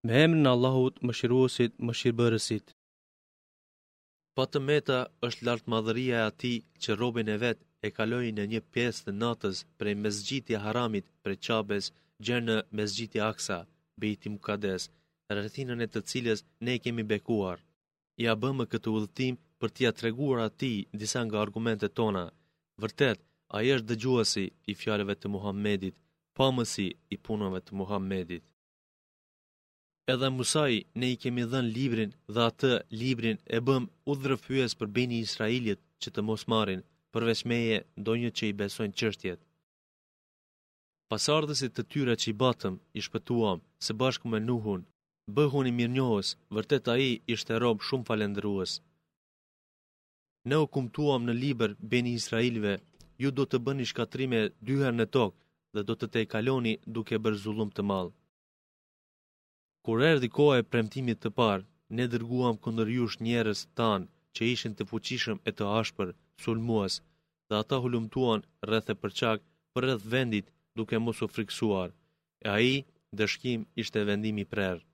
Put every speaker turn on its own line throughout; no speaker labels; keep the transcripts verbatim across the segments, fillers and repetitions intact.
Me emrin e Allahut, mëshiruesit, mëshirbërësit.
Pa të meta është lartmadhëria e atij që robën e vet e kaloi në një pjesë të natës prej Mesxhiti Haramit prej Qabes gjerë në Mesxhiti Aksa, Bejti Mukades, rrethinën e të cilës ne kemi bekuar. Ja bëmë këtë udhëtim për t'ia treguar atij disa nga argumentet tona. Vërtet, ai është dëgjuesi i fjalëve të Muhamedit, pamësi i punave të Muhamedit. Edhe Musai ne i kemi dhënë librin dhe atë librin e bëm udhërrëfyes për beni Israilit që të mos marrin, përveç meje, ndonjë që i besojnë çështjet. Pasardhësit të tyre që i batëm, i shpëtuam, së bashku me Nuhun, bëhun i mirënjohës, vërtet ai ishte rob shumë falendërues. Ne u kumtuam në libër beni Israilve, ju do të bëni shkatrime dy herë në tokë dhe do të te kaloni duke bërë zullum të madh. Kur erdhi koha e premtimit të parë, ne dërguam kundër jush njerëz tanë që ishin të fuqishëm e të ashpër, sulmues, dhe ata hulumtuan rreth e përçak për rreth vendit duke mos u friksuar, e ai dëshkim ishte vendimi i prerë.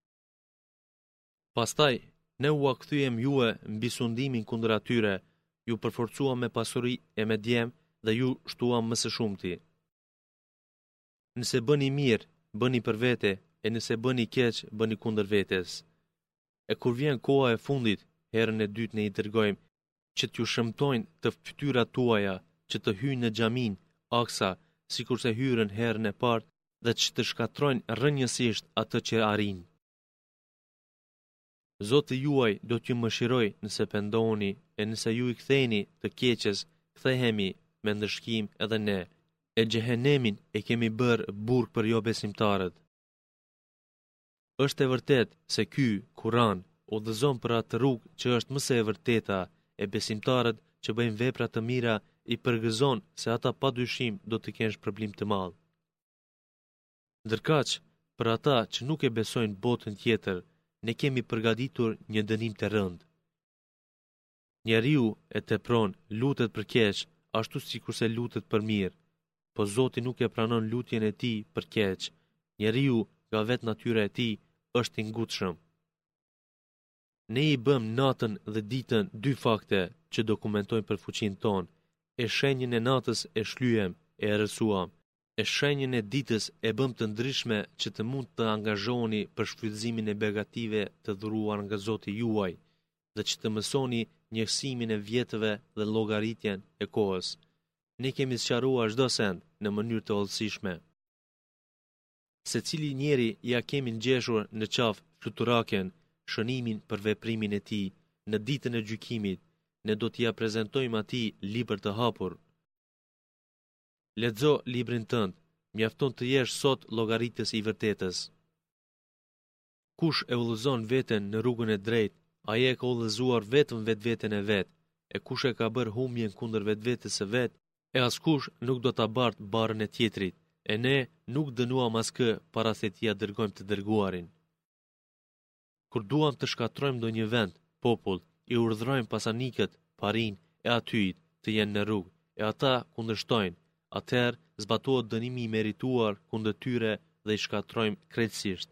Pastaj, ne u akthyem juve mbi sundimin kundër atyre, ju përforcuam me pasuri e me djem dhe ju shtuam më së shumti. Nëse bëni mirë, bëni për vete, e nëse bëni keq, bëni kundër vetes. E kur vjen koha e fundit, herën e dytë ne i dërgojmë që t'ju shëmtojnë të fytyrat tuaja, që të hyjnë në xhamin Aksa, sikurse hyrën herën e parë, dhe që të shkatrojnë rrënjësisht atë që arrin. Zoti juaj do t'ju mëshiroj nëse pendoheni, e nëse ju i ktheheni të keqes, kthehemi me ndëshkim edhe ne. E xhehenemin e kemi bërë burg për jo besimtarët. Është e vërtet se ky Kur'an udhëzon për atë rrugë që është më së e vërteta, e besimtarët që bëjnë vepra të mira i përgëzon se ata padyshim do të kenë shpërblim të madh. Ndërkaq, për ata që nuk e besojnë botën tjetër, ne kemi përgatitur një dënim të rëndë. Njeriu e tepron, lutet për keq, ashtu sikurse lutet për mirë, po Zoti nuk e pranon lutjen e tij për keq. Njeriu nga vetë natyra e tij është i ngutshëm. Ne i bëm natën dhe ditën dy fakte që dokumentojnë për fuqinë tonë. E shenjën e natës e shlyem, e erësuam. E shenjën e ditës e bëm të ndryshme që të mund të angazhoheni për shfrytëzimin e begative të dhuruar nga Zoti juaj, dhe që të mësoni njësimin e vjetëve dhe llogaritjen e kohës. Ne kemi sqaruar çdo send në mënyrë të hollësishme. Secili njeri ja kemi ngjeshur në qafë fluturaken, shënimin për veprimin e tij. Në ditën e gjykimit, ne do t'ia prezantojmë atij libër të hapur. Lexo librin tënd, mjafton të jesh sot llogaritës i vërtetës. Kush e udhëzon veten në rrugën e drejtë, ai e ka udhëzuar vetëm vetveten e vet, e kush e ka bërë humjen kundër vetvetes së vet, e askush nuk do ta bartë barrën e tjetrit. E ne nuk dënuam askë para se t'ia dërgojmë të dërguarin. Kur duam të shkatrojmë ndonjë vend, popull, i urdhërojmë pasanikët, parin e atyjt të jenë në rrugë, e ata kundërshtojnë, atëherë zbatohet dënimi i merituar kundër tyre dhe i shkatrojmë krejtësisht.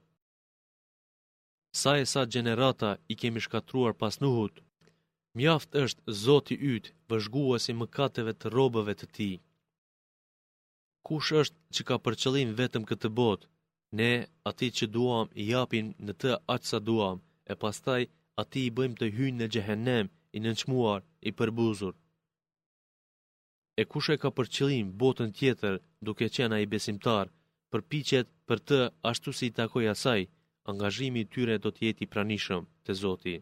Sa e sa gjenerata i kemi shkatruar pas Nuhut, mjaft është Zoti yt, vëzhguesi mëkateve të robëve të tij. Kush është që ka për qëllim vetëm këtë botë? Ne, atij që duam, i japim në të aq sa duam, e pastaj atij i bëjmë të hyjë në xhehenem, i nënçmuar, i përbuzur. E kush e ka për qëllim botën tjetër, duke qenë ai besimtar, përpiqet për të ashtu si i takoj asaj, angazhimi i tyre do të jetë i pranishëm te Zoti.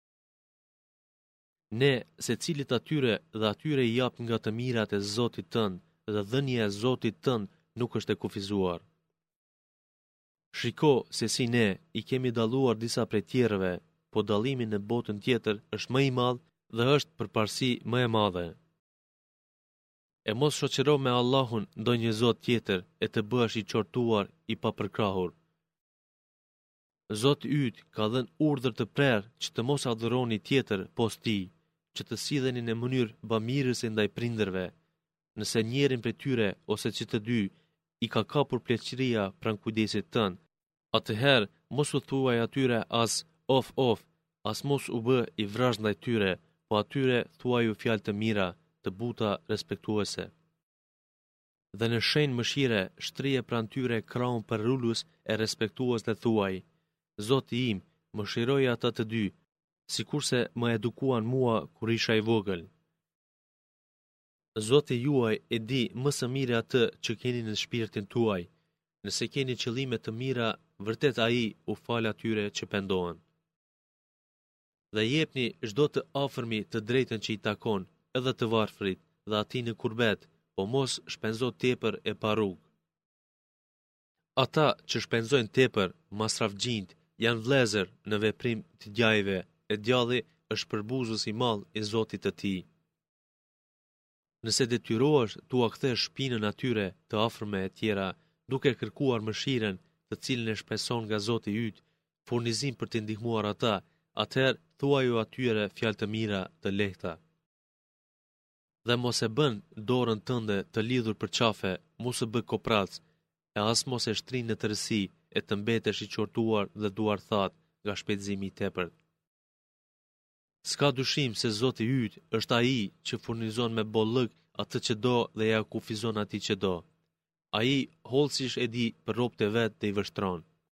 Ne, secilit atyre dhe atyre i jap nga të mirat e Zotit tënd, dhe dhënia e Zotit tënd nuk është e kufizuar. Shiko se si ne i kemi dalluar disa prej tjerëve, po dallimi në botën tjetër është më i madh dhe është përparësi më e madhe. E mos shoqëro me Allahun ndonjë zot tjetër e të bëhesh i qortuar, i papërkrahur. Zoti yt ka dhënë urdhër të prerë që të mos adhuroni tjetër post tij, që të silleni në mënyrë bamirëse ndaj prindërve. Nëse njërin prej tyre ose që të dy i ka kapur pleqëria pranë kujdesit tënd, Atëherë, mos u thuaj atyre as of of, as mos u bë i vrazh ndaj tyre, po atyre thuaju fjalë të mira, të buta respektuese. Dhe në shenjë mëshire, shtrije pranë tyre krahun për rulus e respektues dhe thuaj: Zoti im, mëshiroj ata të dy, sikurse më edukuan mua kur isha i vogël. Zoti juaj e di më së miri atë që keni në shpirtin tuaj. Nëse keni qëllime të mira, vërtet ai u fal atyre që pendohen. Dhe jepni çdo të afërmi të drejtën që i takon, edhe të varfrit, dhe atij në kurbet, po mos shpenzo tepër e pa rrugë. Ata që shpenzojnë tepër, masrafgjint, janë vlezër në veprim të djajve, e djalli është përbuzës i madh i Zotit të tij. Nëse detyrohesh tu a kthesh shpinën atyre të afërme e tjera, duke kërkuar mëshiren të cilën e shpeson nga Zoti yt, furnizim për të ndihmuar ata, atëherë thuaju atyre fjalë të mira të lehta. Dhe mos e bën dorën tënde të lidhur për qafe, mos e bë koprac, e as mos e shtrin në tërësi e të mbetesh i qortuar dhe duarthat nga shpejtëzimi i tepërt. S'ka dyshim se Zoti yt është ai që furnizon me bollëk atë që do dhe ja kufizon atij që do. Ai hollësisht e di për ropt e vet dhe i vështron.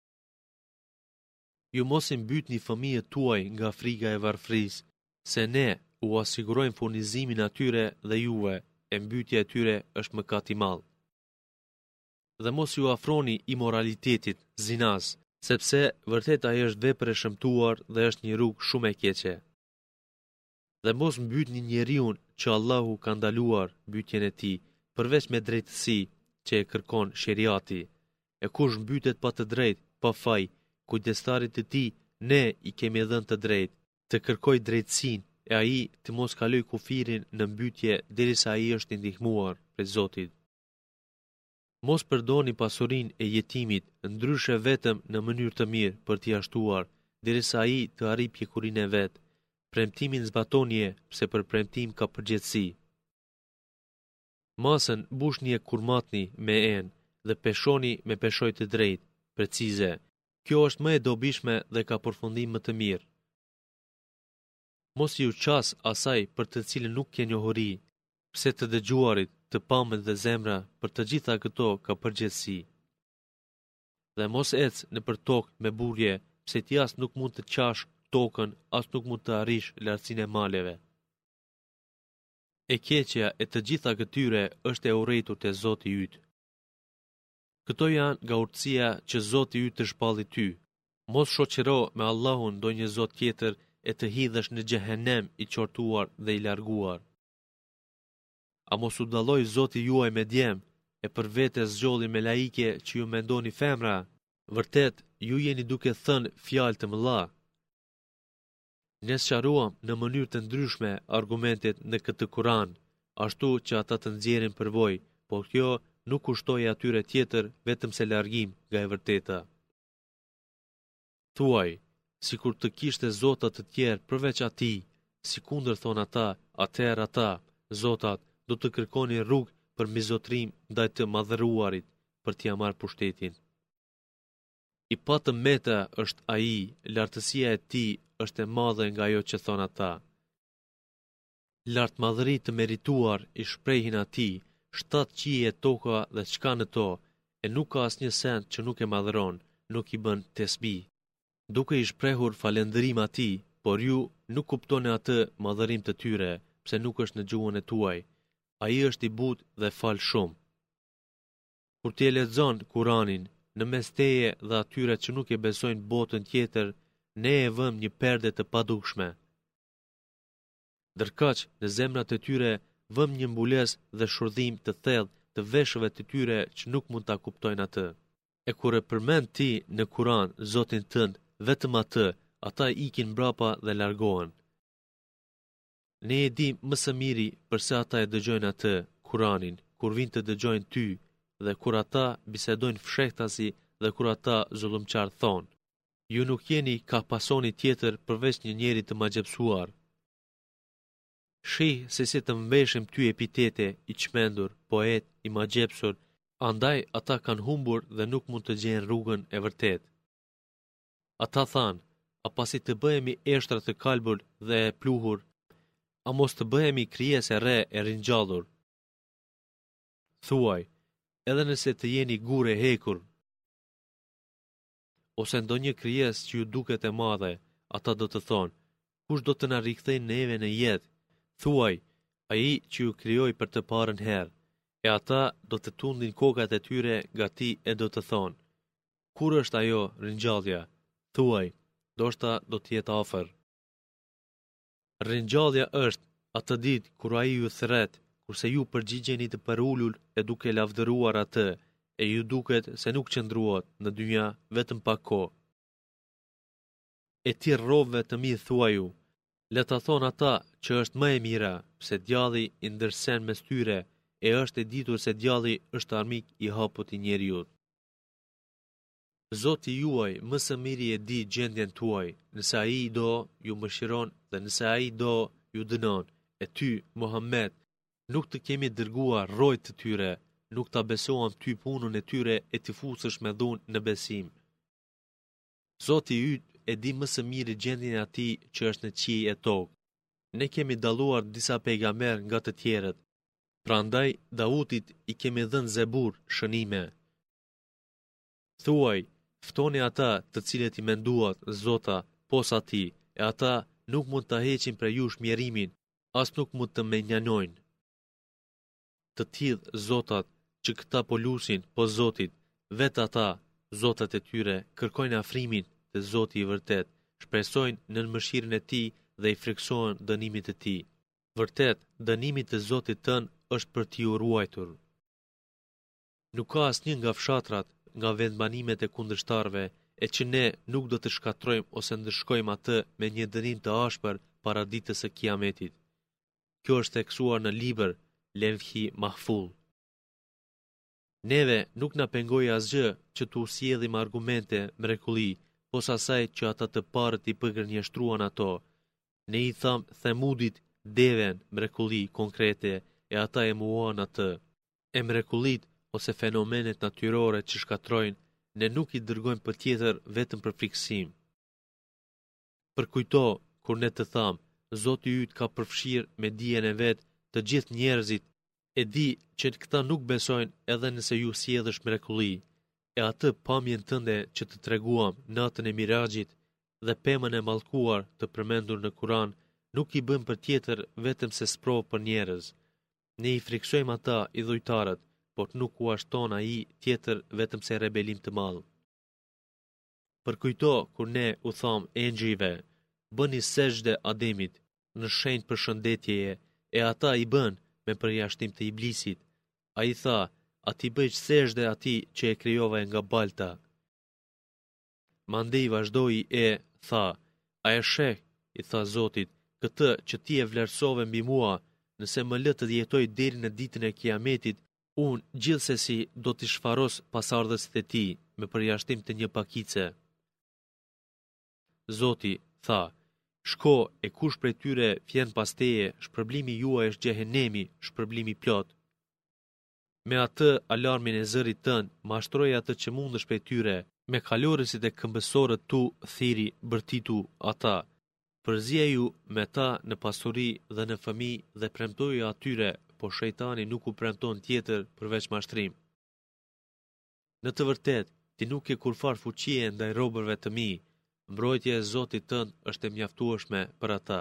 Ju mos i mbytni fëmijët tuaj nga frika e varfrisë, se ne u asigurojmë furnizimin atyre dhe juve, e mbytja e tyre është mëkat i madh. Dhe mos ju afroni imoralitetit, zinas, sepse vërtet ai është vepër e shëmtuar dhe është një rrugë shumë e keqe. Dhe mos mbytni njeriun që Allahu ka ndaluar mbytjen e tij, përveç me drejtësi që e kërkon sheriati, e kush mbytet pa të drejtë, pa faj, kujdestarit të tij ne i kemi dhënë të drejtë, të kërkoj drejtësinë e ai të mos kaloj kufirin në mbytje derisa ai është i ndihmuar prej Zotit. Mos përdorni pasurinë e jetimit ndryshe vetëm në mënyrë të mirë për t'i ashtuar, derisa ai të arrijë pjekurinë e vet. Premtimin zbatonie, pse për premtim ka përgjegjësi. Masën bushni e kurmatni me enë dhe peshoni me peshoj të drejtë, precize. Kjo është më e dobishme dhe ka përfundim më të mirë. Mos ju qas asaj për të cilën nuk ke njohuri, pse të dëgjuarit, të pamët dhe zemra, për të gjitha këto ka përgjegjësi. Dhe mos ec në për tokë me burje, pse ti as nuk mund të qash tokën, as nuk mund të arrish lartësinë e maleve. E keqja e të gjitha këtyre është e urrëtur te Zoti yt. Këto janë nga urtësia që Zoti yt të shpalli ty. Mos shoqëro me Allahun ndonjë zot tjetër e të hidhesh në xhehenem i qortuar dhe i larguar. A mos u dalloj Zoti juaj me djem, e për vete zgjolli me laike që ju mendoni femra, vërtet ju jeni duke thënë fjalë të mëdha. Ne sqaruam në mënyrë të ndryshme argumentet në këtë Kur'an, ashtu që ata të nxjerrin përvojë, por kjo nuk kushtoi atyre tjetër vetëm se largim nga e vërteta. Thuaj, sikur të kishte zota të tjerë përveç atij, sikundër thon ata, atëherë ata, zotat, do të kërkoni rrugë për mizotrim ndaj të madhëruarit për t'ia marrë pushtetin. I patëm meta është ai, lartësia e tij është e madhe nga ajo që thon ata. Lart madhëri të merituar i shprehin atij, shtatë qiejje toka dhe çka në to, e nuk ka asnjë send që nuk e madhëron, nuk i bën tesbih. Duke i shprehur falëndërim atij, por ju nuk kuptoni atë madhërim të tyre, pse nuk është në gjuhën e tuaj. Ai është i butë dhe fal shumë. Kur ti e lexon Kur'anin, në mes teje dhe atyre që nuk e besojnë botën tjetër, ne e vëm një perde të padukshme. Ndërkaq, në zemrat e tyre vëm një mbulesë dhe shurdhim të thellë të veshëve të tyre që nuk mund ta kuptojnë atë. E kur e përmend ti në Kur'an Zotin tënd, vetëm atë, ata ikin mbrapa dhe largohen. Ne e dim më së miri përse ata e dëgjojnë atë, Kur'anin, kur vinë të dëgjojnë ty, dhe kur ata bisedojnë fshehtasi dhe kur ata zullumqar thonë. Ju nuk jeni ka pasoni tjetër përveç një njeri të magjepsuar. Shih se si të mbeshim ty epitete, i çmendur, poet, i magjepsur, andaj ata kanë humbur dhe nuk mund të gjejnë rrugën e vërtet. Ata thanë, a pasi të bëhemi eshtra të kalbur dhe e pluhur, a mos të bëhemi krijese re e ringjallur? Thuaj, edhe nëse të jeni gure hekur, ose ndonjë krijes që ju duket e madhe, ata do të thonë, kush do të na rikthejë neve në jetë? Thuaj, ai që ju krijoi për të parën herë, e ata do të tundin kokat e tyre gati e do të thonë, kur është ajo ringjallja? Thuaj, ndoshta do të jetë afër. Ringjallja është atë ditë kur ai ju thret, kurse ju përgjigjeni të përulur e duke lavdëruar atë, e ju duket se nuk qëndruat në dynja vetëm pak kohë. E ti rrovëve të mi thuaju, le ta thonë ata që është më e mira, pse djalli i ndërsen mes tyre, e është e ditur se djalli është armik i haput i njeriut. Zoti juaj më së miri e di gjendjen tuaj, nëse ai i do, ju mëshiron dhe nëse ai i do, ju dënon. E ty, Muhammed, nuk të kemi dërguar rrojt të tyre, nuk ta besoam ty punën e tyre e të fusësh me dhunë në besim. Zoti yt e di më së miri gjendjen e atij që është në qiell e tokë. Ne kemi dalluar disa pejgamber nga të tjerët. Prandaj Dautit i kemi dhënë Zebur, shënime. Thuaj, ftoni ata të cilët i menduat Zota posa ti, e ata nuk mund të heqin prej jush mjerimin, as nuk mund të menjanojnë. Të tillë zotat që këta po lusin po Zotit, vetë ata, zotat e tyre, kërkojnë afrimin të Zoti i vërtet, shpresojnë në mëshirën e tij dhe i friksohen dënimit të tij. Vërtet, dënimi të Zotit tën është për t'i u ruajtur. Nuk ka asnjë nga fshatrat, nga vendbanimet e kundërshtarëve, e që ne nuk do të shkatrojmë ose ndëshkojmë atë me një dënim të ashpër para ditës së Kiametit. Kjo është theksuar në libër Levhi Mahfuz. Neve nuk na pengoi asgjë që t'u sjellim argumente mrekulli, posa asaj që ata të parët i përgënjeshtruan ato. Ne i tham Themudit deven mrekulli konkrete e ata e muan atë. E mrekullit ose fenomenet natyrore që shkatrojnë, ne nuk i dërgojmë për tjetër vetëm për friksim. Përkujto, kur ne të tham, Zoti yt ka përfshirë me dijen e vet të gjithë njerëzit, e di që këta nuk besojnë edhe nëse ju sjellësh mrekulli, e atë pamjen tënde që të treguam natën e Miraxhit dhe pemën e mallkuar të përmendur në Kur'an, nuk i bën për tjetër vetëm se sprovë për njerëz. Ne i friksojmë ata idhujtarët, por nuk u ashton ai tjetër vetëm se rebelim të madh. Përkujto kur ne u tham engjëjve, bëni sejdë Ademit në shenjë përshëndetjeje, e ata i bën me përjashtim të iblisit. Ai tha, ati bëj sejdë atij që e krijova nga balta. Mandej vazhdoi e tha, a e sheh, i tha Zotit, këtë që ti e vlerësove mbi mua, nëse më lë të jetoj deri në ditën e Kiametit, unë gjithsesi do t'i shfaros pasardhësit e ti, me përjashtim të një pakice. Zoti tha, shko e kush prej tyre vjen pas teje, shpërblimi juaj është xhehenemi, shpërblimi plot. Me atë alarmin e zërit tënd, mashtroj atë që mundesh prej tyre, me kalorësit e këmbësorët tu thiri bërtitu ata. Përzije ju me ta në pasuri dhe në fëmijë dhe premtoju atyre, po shejtani nuk u premton tjetër përveç mashtrim. Në të vërtet, ti nuk ke kurfar fuqie ndaj robërve të mi, mbrojtja e Zotit tënd është e mjaftueshme për ata.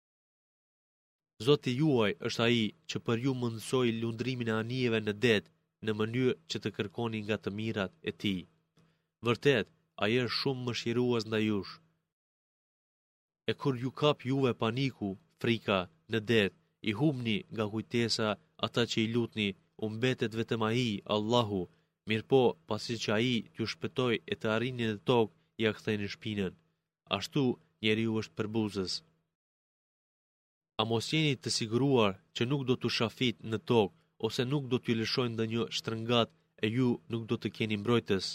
Zoti juaj është ai që për ju mundsoi lundrimin e anijeve në det, në mënyrë që të kërkoni nga të mirat e tij. Vërtet, ai është shumë mëshirues ndaj jush. E kur ju kap juve paniku, frika, në det, i humni nga kujtesa ata që i lutni, u mbetet vetëm ai, Allahu, mirëpo pasi që ai t'ju shpëtoi e të arrini në tokë, ja ktheni shpinën. Ashtu njeriu është përbuzës. A mos jeni të siguruar që nuk do t'u shafit në tokë, ose nuk do t'ju lëshojnë ndonjë shtrëngat e ju nuk do të keni mbrojtës?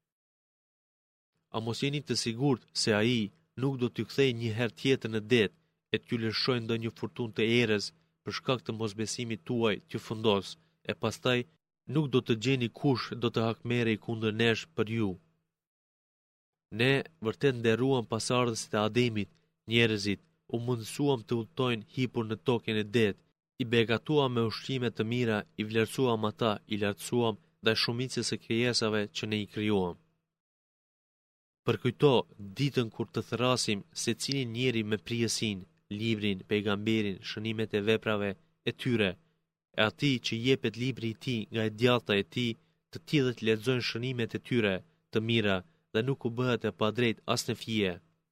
A mos jeni të sigurt se ai nuk do t'ju kthejë një herë tjetër në det e t'ju lëshojnë ndonjë furtunë të errës për shkak të mosbesimit tuaj t'ju fundos, e pastaj nuk do të gjeni kush do të hakmerrej kundër nesh për ju. Ne vërtet nderuam pasardhësit e Ademit, njerëzit, u mundësuam të udhtojnë hipur në tokën e det, i begatuam me ushqime të mira, i vlerësuam ata, i lartësuam ndaj shumicës së krijesave që ne i krijuam. Përkujto ditën kur të thrasim secilin njeri me prijësinë, librin, pejgamberin, shënimet e veprave e tyre, e atij që jepet libri i tij nga e djallta e tij, të tillët lexojnë shënimet e tyre të mira dhe nuk u bëhet e padrejt as në fije.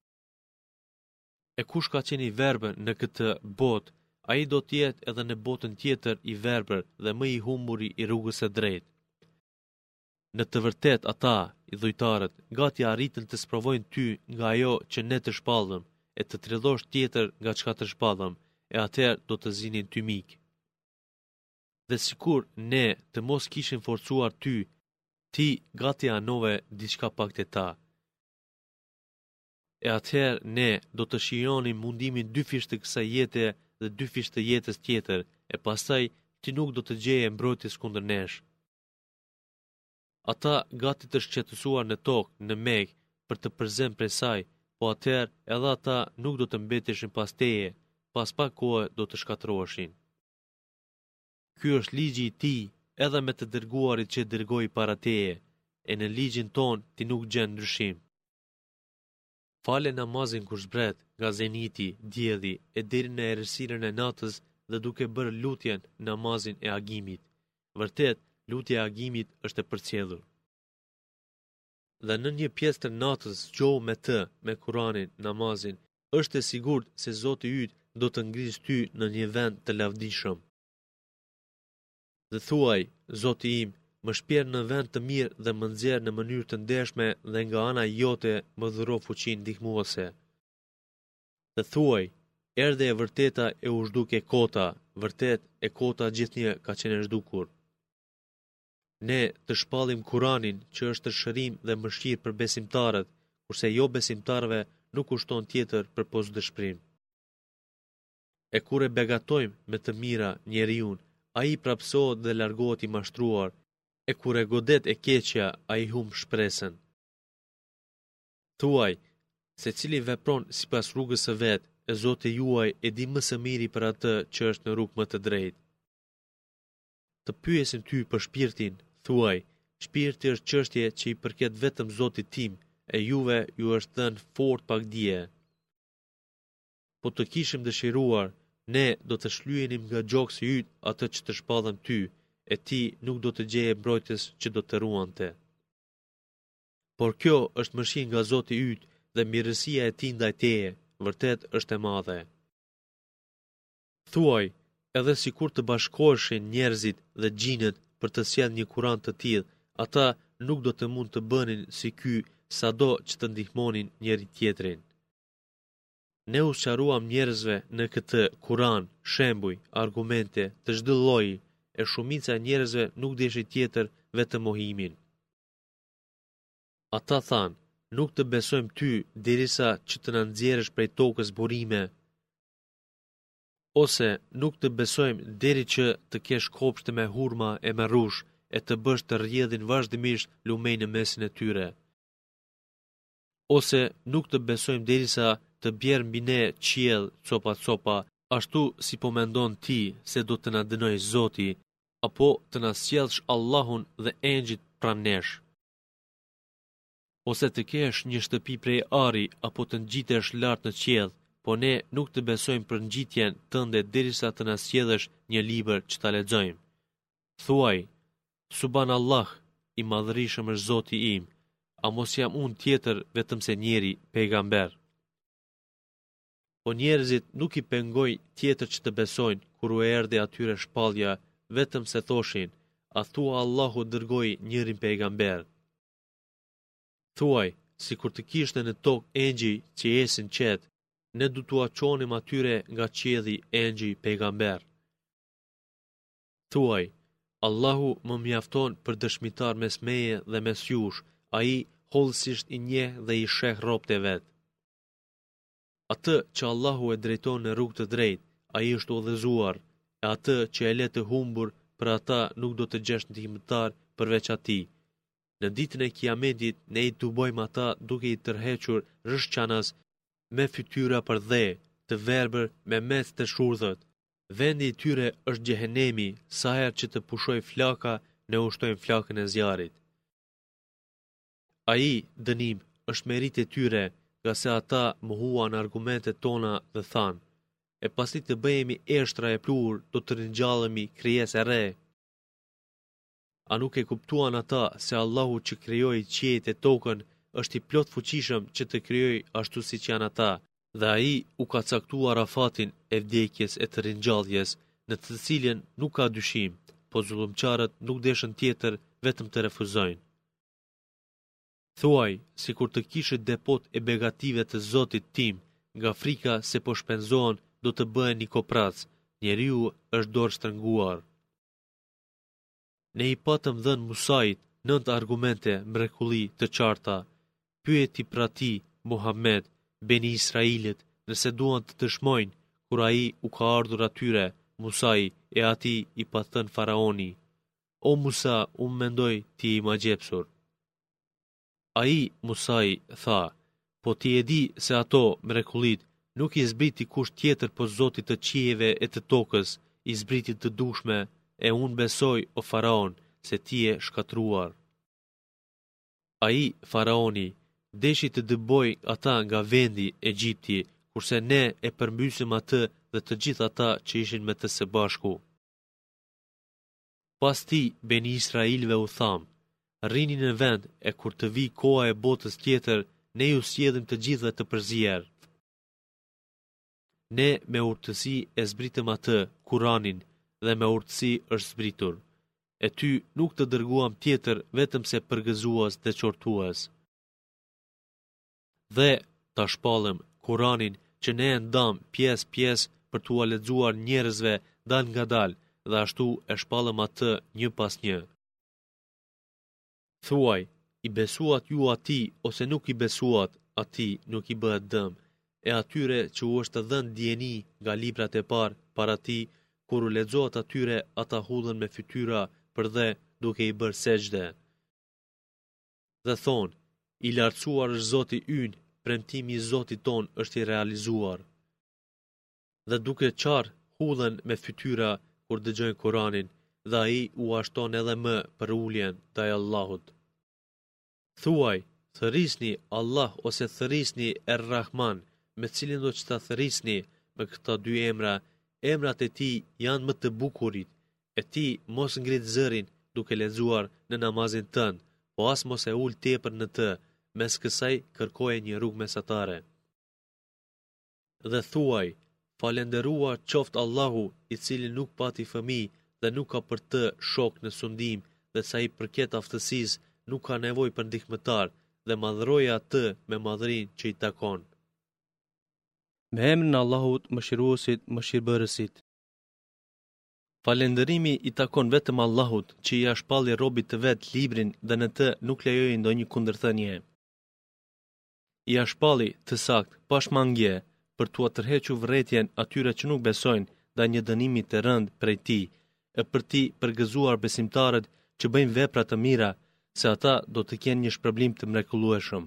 E kush ka qenë i verbër në këtë botë, ai do të jetë edhe në botën tjetër i verbër dhe më i humburi i rrugës së drejtë. Në të vërtet ata, i dhujtarët, gati arritën të sprovojnë ty nga ajo që ne të shpallëm, e të trillosh tjetër nga çka të shpallëm, e atëherë do të zinin ty mik. Dhe sikur ne të mos kishin forcuar ty, ti gati anove diçka pak të ta. E atëherë ne do të shijonim mundimin dy fish të kësaj jete dhe dy fish të jetës tjetër, e pastaj ti nuk do të gjeje mbrojtjes kundër nesh. Ata gati të shqetësuar në tokë, në Mekë, për të përzemër prej saj, po atëherë edhe ata nuk do të mbeteshin pas teje, pas pak kohë do të shkatërroheshin. Ky është ligji i tij, edhe me të dërguarit që dërgoi para teje, e në ligjin ton ti nuk gjen ndryshim. Fale namazin kur zbret nga zeniti, dielli e deri në errësirën e natës dhe duke bërë lutjen, namazin e agimit. Vërtet, lutja e agimit është e përcjellur. Dhe në një pjesë të natës zgjohu me të, me Kur'anin, namazin, është e sigurt se Zoti yt do të ngrisë ty në një vend të lavdishëm. Dhe thuaj, Zoti im, më shpjer në vend të mirë dhe më nxjerr në mënyrë të ndershme dhe nga ana jote më dhuro fuqinë ndihmuese. Dhe thuaj, erdhe e vërteta e u zhduk e kota, vërtet e kota gjithnjë ka qenë e zhdukur. Ne të shpallim Kur'anin që është shërim dhe mëshirë për besimtarët, kurse jo besimtarëve nuk kushton tjetër për posdëshpërim. E kur e begatojmë me të mira njeriun, ai prapësohet dhe largohet i mashtruar, e kur e godet e keqja, ai humb shpresën. Thuaj, se cili vepron sipas rrugës së vet, e Zoti juaj e di më së miri për atë që është në rrugë më të drejtë. Të pyesin ty për shpirtin, thuaj, shpirti është çështje që i përket vetëm Zotit tim, e juve ju është dhënë fort pak dije. Po të kishim dëshiruar, ne do të shlyenim nga gjoksi yt atë që të shpallëm ty, e ti nuk do të gjeje mbrojtës që do të ruante. Por kjo është mëshirë nga Zoti yt dhe mirësia e tij ndaj teje, vërtet është e madhe. Thuaj, edhe si kur të bashkoheshin njerëzit dhe gjinët për të sjellë një Kur'an të tillë, ata nuk do të mund të bënin si ky sado që të ndihmonin njëri tjetrin. Ne u sqaruam njerëzve në këtë Kur'an shembuj, argumente të çdo lloji, e shumica e njerëzve nuk dishi tjetër vetëm mohimin. Ata thanë, nuk të besojmë ty derisa që të na nxjerrësh prej tokës burime, ose nuk të besojmë deri që të kesh kopshte me hurma e me rrush e të bësh të rrjedhin vazhdimisht lumej në mesin e tyre. Ose nuk të besojmë derisa të bjerë mbi ne qiell copa copa, ashtu si po mendon ti se do të na dënoj Zoti, apo të na sjellsh Allahun dhe engjëjt pranë nesh. Ose të kesh një shtëpi prej ari apo të ngjitesh lart në qiell, po ne nuk të besojmë për ngjitjen tënde derisa të na sjellësh një libër që ta lexojmë. Thuaj, Subhanallah, i madhërisëm është Zoti im, a mos jam unë tjetër vetëm se njeri pejgamber. Po njerëzit nuk i pengoj tjetër që të besojnë kur u erdhi atyre shpallja, vetëm se thoshin, a thua Allahu dërgoi njërin pejgamber. Thuaj, si kur të kishte në tokë engjëj që esin qetë, ne du t'u aqonim atyre nga qielli engjëj pejgamber. Thuaj, Allahu më mjafton për dëshmitar mes meje dhe mes jush, ai hollësisht i njeh dhe i sheh robët e vet. Atë që Allahu e drejton në rrugë të drejtë, ai është udhëzuar, e atë që e le të humbur, për ata nuk do të gjesh ndihmëtar përveç atij. Në ditën e Kiametit ne i tubojmë ata duke i tërhequr rrshqanas me fytyra për dhe, të verbër me mes të shurdhët. Vendi i tyre është Gjehenemi, sa herë që të pushoj flaka, ne ushtojmë flakën e zjarit. Ai, dënim, është merit e tyre, nga se ata mohuan argumentet tona dhe thanë, e pasi të bëhemi eshtra e plur, do të ringjallemi krijesë e re. A nuk e kuptuan ata se Allahu që krijoi qiejt e tokën është i plot fuqishëm që të krijojë ashtu siç janë ata, dhe ai u ka caktuar afatin e vdekjes e të ringjalljes, në të cilën nuk ka dyshim, po zullumqarët nuk deshën tjetër vetëm të refuzojnë. Thuaj, si kur të kishit depot e begative të Zotit tim, nga frika se po shpenzohen do të bëhen një koprac, njeriu është dorë shtrënguar. Ne i patëm dhënë Musait nënt argumente mrekulli të qarta, pyeti pra ti, Muhammed, Beni Israilit, nëse duan të dëshmojnë, kur ai u ka ardhur atyre, Musai e ati i pa thënë Faraoni, o Musa, unë mendoj ti i magjepsur. Ai, Musai, tha, po ti e di se ato, mrekullit, nuk i zbriti kush tjetër po Zotit të qiejve e të tokës, i zbriti të dushme, e unë besoj, o Faraon, se ti e shkatruar. Ai, Faraoni, deshi të dëboj ata nga vendi Egjipti, kurse ne e përmbysim atë dhe të gjithë ata që ishin me të së bashku. Pas ti, Beni Israilve u thamë, rrini në vend e kur të vi koha e botës tjetër, ne ju sjedhim të gjithë dhe të përzierë. Ne me urtësi e zbritëm atë, Kuranin, dhe me urtësi është zbritur. E ty nuk të dërguam tjetër vetëm se përgëzuas dhe qortuas. Dhe ta shpallëm Kuranin që ne e ndam pjesë pjesë për t'u lexuar njerëzve dal nga dal, dhe ashtu e shpallëm atë një pas një. Thuaj, i besuat ju ati ose nuk i besuat, ati nuk i bëhet dëm, e atyre që u është dhënë dieni nga librat e parë para ti, kur u lexohet atyre ata hudhen me fytyra për dhe duke i bërë sejdë. Dhe thonë, i lartësuar është Zoti ynë, premtimi i Zotit ton është i realizuar. Dhe duke qarë hudhen me fytyra kur dëgjojnë Kuranin, dhe ai u ashton edhe më për uljen ndaj Allahut. Thuaj, thërisni Allah ose thërisni Er-Rahman, me cilin do që ta thërisni me këta dy emra, emrat e ti janë më të bukurit, e ti mos ngrit zërin duke lexuar në namazin tënd, po as mos e ul tepër në të, mes kësaj kërkoje një rrugë mesatare. Dhe thuaj, falenderua qoftë Allahu, i cili nuk pati fëmijë dhe nuk ka për të shok në sundim, dhe sa i përket aftësisë nuk ka nevojë për ndihmëtar, dhe madhroje atë me madhrinë që i takon.
Me emrin e Allahut, Mëshiruesit, Mëshirbërësit. Falënderimi i takon vetëm Allahut, që i ia shpalli robit të vet librin dhe në të nuk lejoi ndonjë kundërthënie. I ia shpalli të saktë, pa shmangje, për t'u tërhequr vërejtjen atyre që nuk besojnë dhe një dënimi të rënd prej tij, e për ti përgëzuar besimtarët që bëjnë vepra të mira, se ata do të kenë një shpërblim të mrekullueshëm.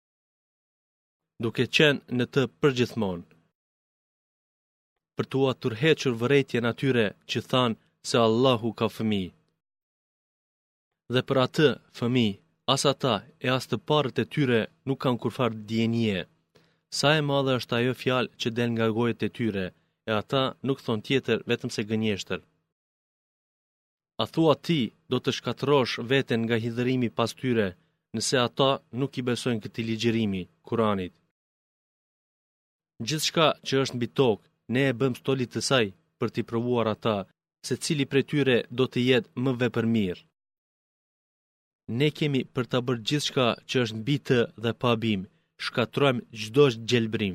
Duke qenë në të përgjithmonë, për t'u tërhequr vërejtjen atyre që thanë se Allahu ka fëmijë. Dhe për atë fëmijë, as ata e as të parët e tyre nuk kanë kurfar dienie. Sa e madhe është ajo fjalë që del nga gojët e tyre, e ata nuk thon tjetër vetëm se gënjeshtër. A thua ti do të shkatërrosh veten nga hidhërimi pas tyre, nëse ata nuk i besojnë këtij ligjërimi, Kuranit. Gjithçka që është mbi tokë, ne e bëm stolit të saj për t'i provuar ata, se cili prej tyre do të jetë më vepërmirë. Ne kemi për ta bërë gjithçka që është mbi të dhe pa bim, shkatrojmë çdo gjelbrim.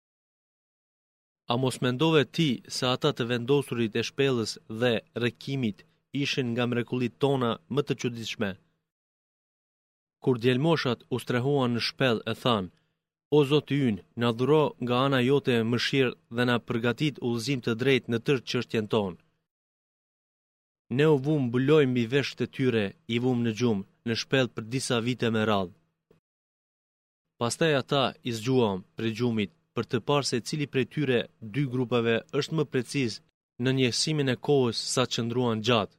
A mos mendove ti se ata të vendosurit e shpellës dhe rrëkimit ishin nga mrekullit tona më të çuditshme? Kur djelmoshat u strehuan në shpellë e thanë, o Zoti ynë, na dhuro nga ana jote mëshirë dhe na përgatit udhëzim të drejtë në tërë çështjen tonë. Ne u vum mbuloj mbi veshët e tyre, i vum në gjumë, në shpellë për disa vite me radhë. Pastaj ata i zgjuam prej gjumit për të parë se cili prej tyre dy grupeve është më preciz në njësimin e kohës sa qëndruan gjatë.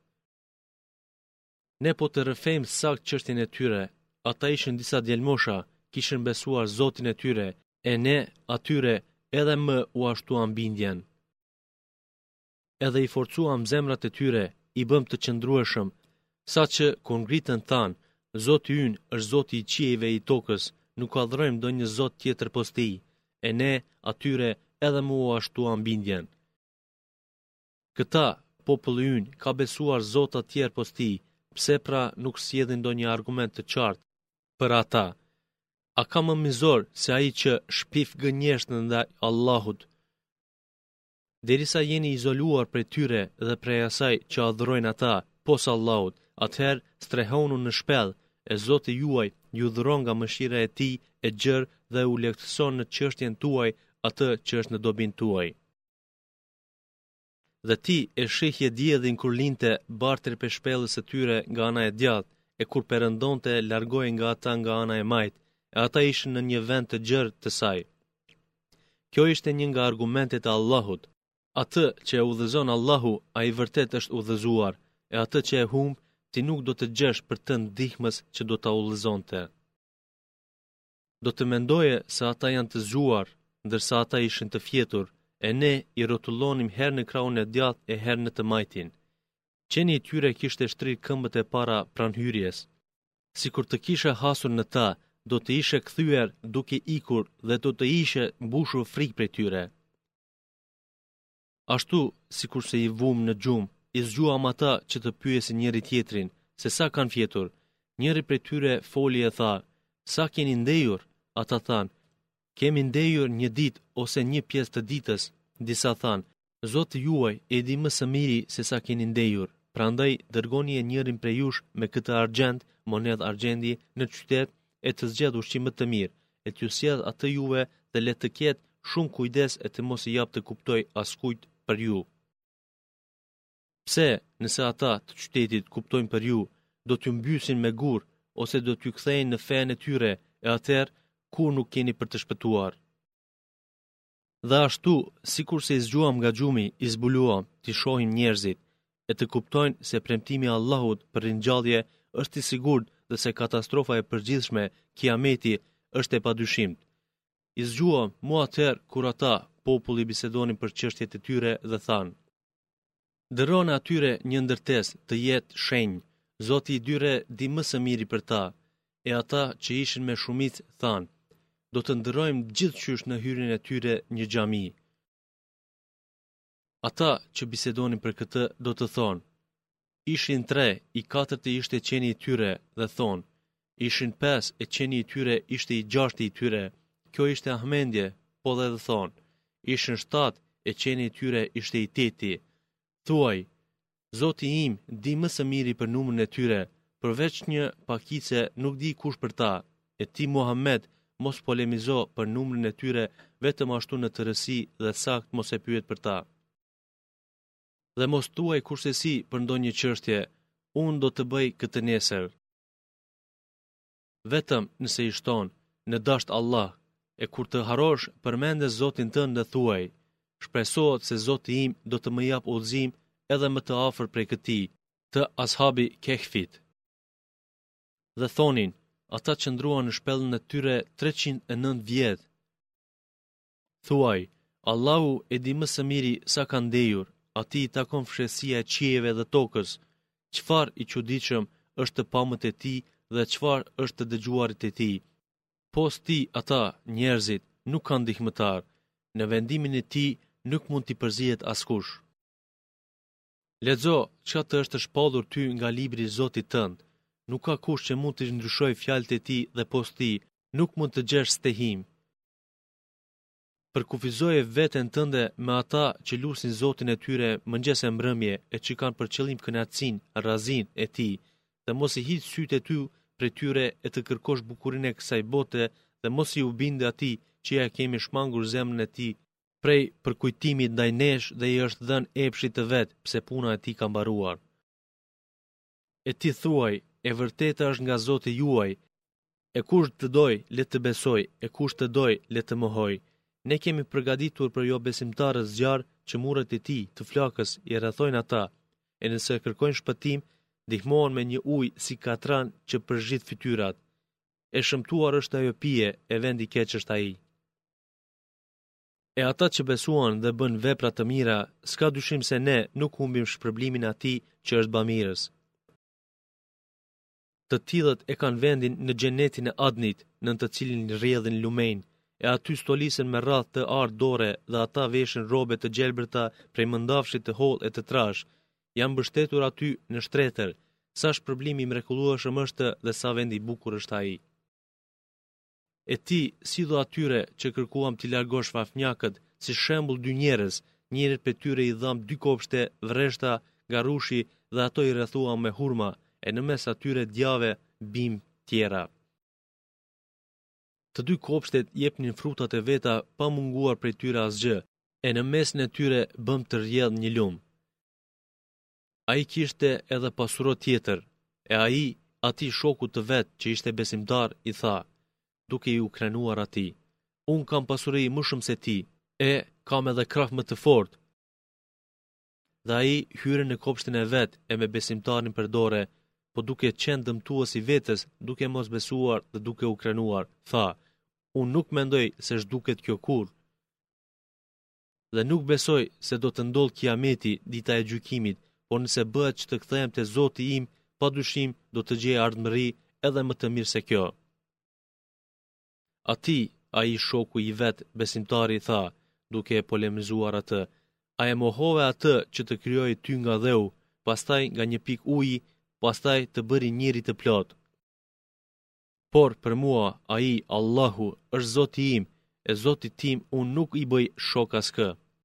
Ne po të rrëfejmë sakt çështjen e tyre. Ata ishin disa djelmosha, kishin besuar Zotin e tyre, e ne atyre edhe më u ashtuam bindjen. Edhe i forcuam zemrat e tyre, i bëm të qëndrueshëm, sa që kur ngritën thanë, Zoti ynë është Zoti i qiejve i tokës, nuk adhurojmë ndonjë Zot tjetër pos tij, e ne atyre edhe më u ashtuam bindjen. Këta, populli ynë, ka besuar Zota tjerë pos tij, pse pra nuk sjellin ndonjë argument të qartë për ata? A ka më mizor se ai që shpif gënjeshtën ndaj Allahut? Derisa jeni izoluar prej tyre dhe prej asaj që adhurojnë ata, pos Allahut, atëherë strehonu në shpellë, e Zoti juaj ju dhuron nga mëshira e tij e gjerë dhe u lehtëson në çështjen tuaj atë që është në dobin tuaj. Dhe ti e shihje diellin kur linte bartër për shpellës së tyre nga ana e djathtë, e kur perëndonte largohej nga ata nga ana e majtë, e ata ishin në një vend të gjerë të saj. Kjo ishte një nga argumentet e Allahut. Atë që e udhëzon Allahu, ai vërtet është udhëzuar, e atë që e humb, ti nuk do të gjesh për të ndihmës që do ta udhëzonte. Do të mendoje se ata janë të zgjuar, ndërsa ata ishin të fjetur, e ne i rrotullonim herë në krahun e djathtë e herë në të majtin. Qeni i tyre kishte shtrirë këmbët e para pranhyrjes. Sikur të kishe hasur në ta, do të ishe kthyer duke ikur dhe do të ishe mbushur frikë prej tyre. Ashtu, sikur se i vum në gjumë, i zgjuam ata që të pyesin njëri tjetrin, se sa kanë fjetur. Njëri prej tyre foli e tha, sa keni ndejur? Ata thanë, kemi ndejur një ditë ose një pjesë të ditës. Disa thanë, Zoti juaj e di më së miri se sa keni ndejur. Prandaj dërgoni e njërin prej jush me këtë argjend, monedh argjendi në qytet, e të zgjedh ushqim më të mirë, e t'ju sjell atë juve dhe le të ketë shumë kujdes e të mos i jap të kuptoj askujt për ju. Pse, nëse ata të qytetit kuptojnë për ju, do t'ju mbysin me gur, ose do t'ju kthejnë në fenë e tyre, e atëherë kur nuk keni për të shpëtuar. Dhe ashtu, sikur se i zgjuam nga gjumi, i zbuluam, t'i shohim njerëzit, e të kuptojnë se premtimi i Allahut për ringjallje është i sigurt dhe se katastrofa e përgjithshme, kiameti, është e padyshim. I zgjuam mu atëherë kur ata, populli, bisedonin për çështjet e tyre dhe thanë, dëroni atyre një ndërtesë të jetë shenjë, Zoti i dyre di më së miri për ta, e ata që ishin me shumicë thanë, do të ndërrojmë gjithçysh në hyrjen e tyre një xhami. Ata që bisedonin për këtë do të thonë, ishin tre, i katërt e ishte qeni i tyre dhe thonë, ishin pesë e qeni i tyre ishte i gjashti i tyre, kjo ishte ahmendje, po dhe dhe thonë, ishin shtatë e qeni i tyre ishte i teti. Thuaj, Zoti im di më së miri për numrin e tyre, përveç një pakice nuk di kush për ta, e ti Muhammed mos polemizo për numrin e tyre vetëm ashtu në tërësi dhe sakt mos e pyet për ta. Dhe mos thuaj kurse si për ndonjë çështje, unë do të bëj këtë nesër. Vetëm nëse i shton, në dasht Allah, e kur të harosh përmende Zotin tënd dhe thuaj, shpresohet se Zoti im do të më jap udhëzim edhe më të afër prej këtij, të ashabi Kehfit. Dhe thonin, ata qëndruan në shpellën e tyre treqind e nëntë vjet. Thuaj, Allahu e di më së miri sa kanë ndejur, atij i takon fshehësia e qiejve dhe tokës, çfarë i çuditshëm është të pamët e tij dhe çfarë është të dëgjuarit e tij. Pos ti ata, njerëzit, nuk kanë ndihmëtar, në vendimin e tij nuk mund t'i përzihet askush. Lexo çka të është shpallur ty nga libri i Zotit tënd. Nuk ka kush që mund të ndryshojë fjalët e tij dhe pos ti nuk mund të gjesh stehim. Përkufizoje veten tënde me ata që lusin Zotin e tyre mëngjes e mbrëmje e që kanë për qëllim kënaqësinë, rrazin e tij, dhe mos i hiq sytë e ty prej tyre e të kërkosh bukurinë e kësaj bote dhe mos i u binde atij që ja kemi shmangur zemrën e tij prej përkujtimit ndaj nesh dhe i është dhënë epshit të vet pse puna e tij ka mbaruar. E ti thuaj, e vërteta është nga Zoti juaj. E kush të doj, le të besoj, e kush të doj, le të mohoj. Ne kemi përgatitur për jo besimtarës zjarë që murët e tij të flakës i rrethojnë ata, e nëse kërkojnë shpëtim, ndihmohen me një ujë si katran që përzhit fytyrat. E shëmtuar është ajo pije, e vendi keq është ai. E ata që besuan dhe bën vepra të mira, s'ka dyshim se ne nuk humbim shpërblimin atij që është bamirës. Të tillët e kanë vendin në xhenetin e Adnit, nën të cilin rrjedhin lumenj, e aty stolisen me radh të ardë dore dhe ata veshin robe të gjelbërta prej mëndafshit të hollë e të trash. Janë mbështetur aty në shtretër, sa shpërblimi mrekullueshëm është dhe sa vendi i bukur është ai. E ti sidho atyre që kërkuam t'i largosh fafnjakët, si shembull dy njerëz, njërit për tyre i dham dy kopshte, vreshta, garushi dhe ato i rrethuam me hurma, e në mes atyre djave bim tjera. Të dy kopshtet jepnin frutat e veta pa munguar prej tyre asgjë, e në mes në tyre bëm të rrjedh një lum. Ai kishte edhe pasuro tjetër, e ai, atij shoku të vet që ishte besimtar, i tha, duke i u krenuar atij: "Unë kam pasuri më shumë se ti, e kam edhe krah më të fortë." Dhe ai hyri në kopshtin e vet e me besimtarin për dore, po duke qenë dëmtues i vetes, duke mos besuar dhe duke u krenuar, tha: "Unë nuk mendoj se zhduket kjo kurrë. Dhe nuk besoj se do të ndodhë kiameti, dita e gjykimit, por nëse bëhet që të kthehem te Zoti im, padyshim do të gjej ardhmëri edhe më të mirë se kjo." Ati, ai shoku i vet, besimtari, tha, duke e polemizuar atë: "A e mohove atë që të krijoi ty nga dheu, pastaj nga një pikë uji, pastaj të bëri njeri të plot? Por për mua, ai, Allahu, është Zoti im, e Zotit tim unë nuk i bëj shok askë.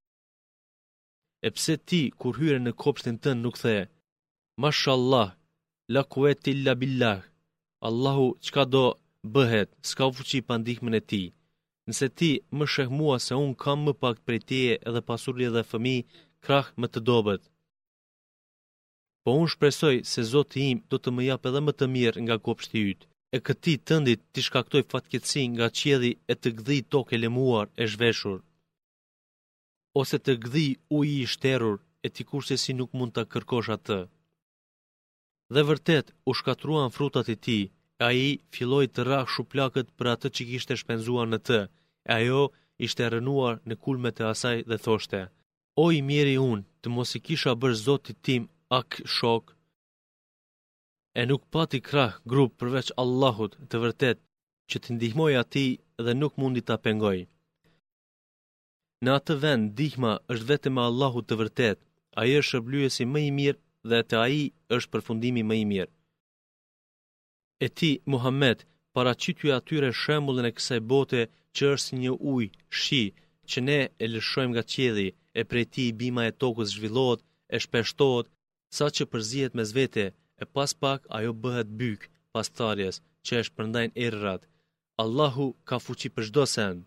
E pse ti, kur hyre në kopshtin tënd, nuk the: Mashallah, la quwwata illa billah, Allahu çka do bëhet, s'ka fuqi pa ndihmën e tij. Nëse ti më sheh mua se unë kam më pak prej teje edhe pasuri dhe fëmijë, krah më të dobët. Po unë shpresoj se Zoti im do të më jap edhe më të mirë nga kopshti yt, e këtij tëndit t'i shkaktoj fatkeqësi nga qielli e të gdhij tokë e lemuar e zhveshur, ose të gdhij uji i shterur e ti kurse si nuk mund ta kërkosh atë." Dhe vërtet u shkatruan frutat e tij, e ai filloi të rrah shuplakët për atë që kishte shpenzuar në të, e ajo ishte rënuar në kulmet e asaj dhe thoshte: "O i miri unë, të mos i kisha bërë Zotit tim ak shok." E nuk pati krah grup përveç Allahut të vërtet që të ndihmoj atij dhe nuk mundi ta pengoj. Në atë vend ndihma është vetëm me Allahut të vërtet, ai është shërblyesi më i mirë dhe te ai është përfundimi më i mirë. E ti, Muhammed, paraqityje atyre shembullin e kësaj bote që është si një ujë, shi, që ne e lëshojmë nga qielli, e prej tij bima e tokës zhvillohet, e shpeshtohet, sa që përzihet mes vete, e pas pak ajo bëhet byk, pas tharjes, që e shpërndajnë errat. Allahu ka fuqi për çdo send.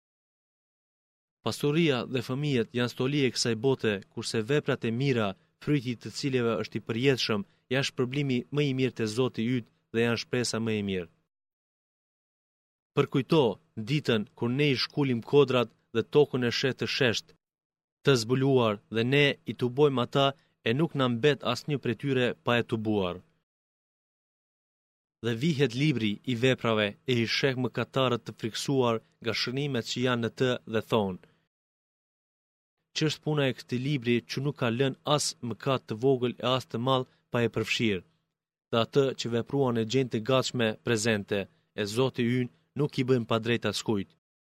Pasuria dhe fëmijët janë stoli e kësaj bote, kurse veprat e mira, fryti i të cilave është i përjetshëm, janë shpërblimi më i mirë te Zoti yt dhe janë shpresa më e mirë. Përkujto ditën kur ne i shkulim kodrat dhe tokën e shetë të shesht, të zbuluar, dhe ne i tubojmë ata e nuk na mbet asnjë prej tyre pa e tubuar. Dhe vihet libri i veprave e i sheh mëkatarët të friksuar nga shënimet që janë në të dhe thonë: "Ç'është puna e këtij libri që nuk ka lënë as mëkat të vogël e as të madh pa e përfshirë?" Dhe atë që vepruan e gjejnë të gatshme prezente, e Zoti ynë nuk i bën pa drejt askujt.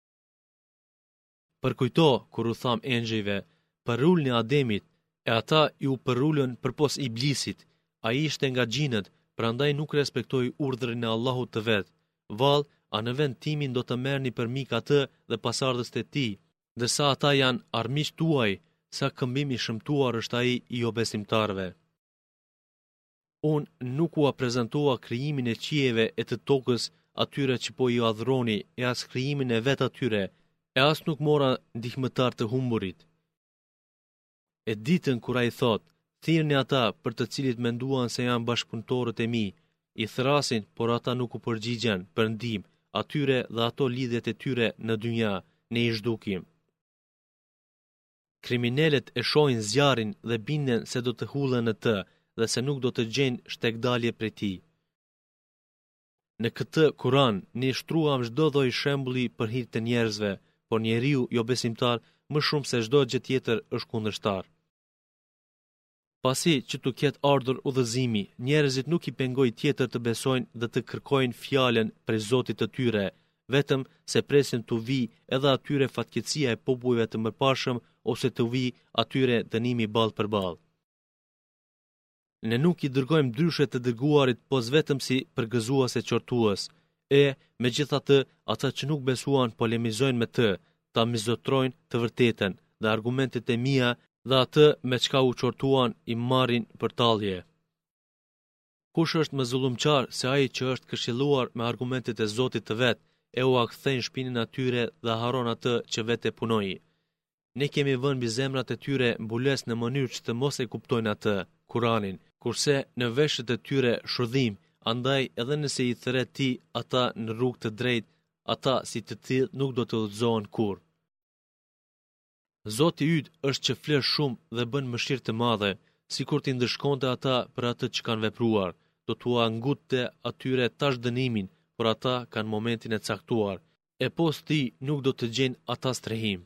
Përkujto kur u tham engjëjve: "Përulni Ademit", e ata i u përulën përpos Iblisit. Ai ishte nga xhinët, prandaj nuk respektoi urdhrin e Allahut të vet. Vall, a në vend timin do të merrni për mik atë dhe pasardhës të tij, ndërsa ata janë armiq tuaj, sa këmbim i shëmtuar është ai i jo besimtarëve. Unë nuk u a prezentua krijimin e qiejve e të tokës atyre që po i adhuroni, e as krijimin e vet atyre, e as nuk mora ndihmëtar të humburit. E ditën kur ai thot: "Thirrni ata për të cilit menduan se janë bashkëpunëtorët e mi", I thrasin, por ata nuk u përgjigjen për ndihmë atyre dhe ato lidhjet e tyre në dynja, ne i zhdukim. Kriminalet e shohin zjarin dhe binden se do të hullen në të dhe se nuk do të gjejnë shtekdalje prej tij. Në këtë Kur'an ne shtruam çdo lloj shembulli për hir të njerëzve, por njeriu jo besimtar më shumë se çdo gjë tjetër është kundërshtar. Pasi që tu ketë ardhur udhëzimi, njerëzit nuk i pengoj tjetër të besojnë dhe të kërkojnë fjalën prej Zotit të tyre, vetëm se presin të vi edhe atyre fatkeqësia e popujve të mëparshëm ose të vi atyre dënimi ballë për ballë. Ne nuk i dërgojmë ndryshe të dërguarit pos vetëm si përgëzues e qortues, e megjithatë ata që nuk besuan polemizojnë me të, ta mizotrojnë të vërtetën dhe argumentet e mia dhe atë me çka u qortuan i marrin për tallje. Kush është më zullumqar se ai që është këshilluar me argumentet e Zotit të vet, e u akthejnë shpinën atyre dhe haron atë që vetë punoi. Ne kemi vënë mbi zemrat e tyre mbules në mënyrë që të mos e kuptojnë atë, Kur'anin, kurse në veshët e tyre shudhim, andaj edhe nëse i thret ti ata në rrugë të drejtë, ata si të tillë nuk do të udhëzohen kurrë. Zoti yt është që flet shumë dhe bën mëshirë të madhe, sikur t'i ndëshkonte ata për atë që kanë vepruar, do t'ua ngutte atyre tash dënimin, por ata kanë momentin e caktuar, e pos ti nuk do të gjejnë ata strehim.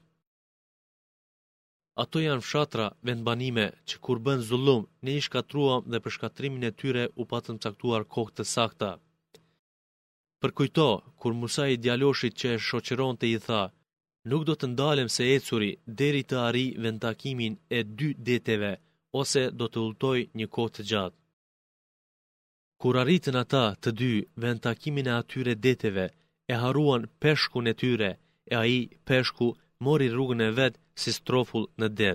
Ato janë fshatra vendbanime që kur bën zullum, ne i shkatruam dhe për shkatrimin e tyre u patëm caktuar kohë të sakta. Përkujto, kur Musa i djaloshit që e shoqëronte i tha, nuk do të ndalem se ecuri deri të arri vendtakimin e dy deteve, ose do të udhtoj një kohë të gjatë. Kur arritën ata të dy vendtakimin e atyre deteve, e haruan peshkun e tyre, e ai peshku mori rrugën e vet si strofull në det.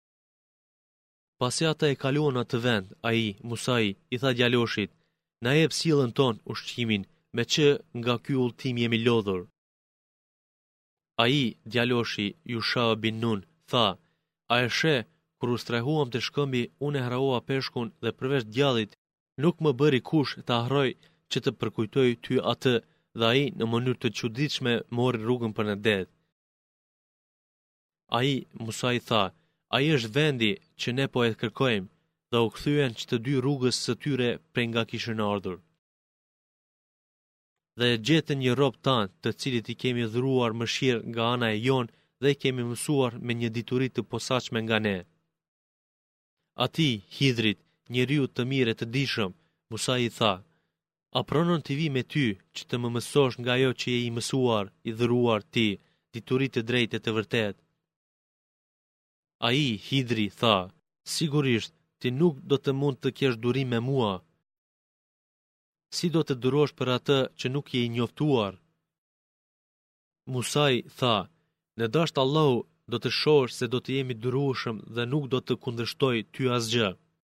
Pasi ata e kaluan atë vend, ai, Musai, i tha djaloshit, na jep sjellën ton ushqimin, me që nga ky udhtim jemi lodhur. Ai, djaloshi, Yusha bin Nun, tha, a e she, kur u strehuam të shkëmbi, unë e harrova peshkun dhe përveç djallit, nuk më bëri kush të harroj që të përkujtoj ty atë, dhe ai në mënyrë të çuditshme mori rrugën për në det. Ai, Musa i tha, ai është vendi që ne po e kërkojmë, dhe u kthyen që të dy rrugës së tyre prej nga kishin ardhur. Dhe e gjetën një rob tanë, të cilit i kemi dhuruar mëshirë nga ana e jon dhe i kemi mësuar me një dituri të posaçme nga ne. Ati, Hidrit, njeriu të mirë e të dijshëm, Musa i tha, a pranon të vi me ty që të më mësosh nga ajo që je i mësuar, i dhuruar ti, diturit të drejtë e të vërtet? Ai, Hidri, tha, sigurisht, ti nuk do të mund të kesh durim me mua. Si do të durosh për atë që nuk je i njoftuar? Musai tha, në dasht Allahu do të shohësh se do të jemi durueshëm dhe nuk do të kundërshtoj ty asgjë.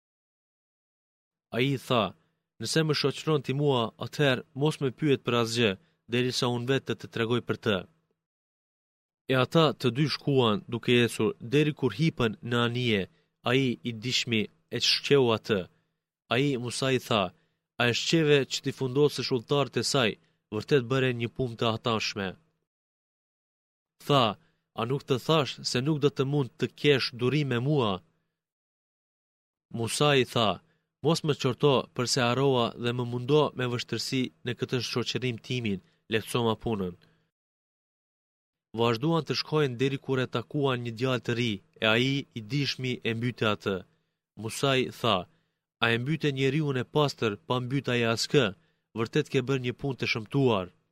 Ai tha, nëse më shoqëron ti mua, atëherë mos më pyet për asgjë, derisa unë vetë të të tregoj për të. E ata të dy shkuan duke ecur deri kur hipën në anije, ai i dishmi e shqeu atë. Ai Musa i tha, a e shqeve që ti fundosësh udhëtarët e saj, vërtet bëre një punë të hatashme. Tha, a nuk të thash se nuk do të mund të kesh durim me mua? Musa i tha, mos më qorto përse harrova dhe më mundo me vështirësi në këtë shoqërim timin, lehtësoma punën. Vazhduan të shkojnë deri kur e takuan një djalë të ri, e ai i dishmi e mbyte atë. Musa i tha, a e mbyte njeriu e pastër pa mbyt ai askë, vërtet ke bërë një punë të shëmtuar.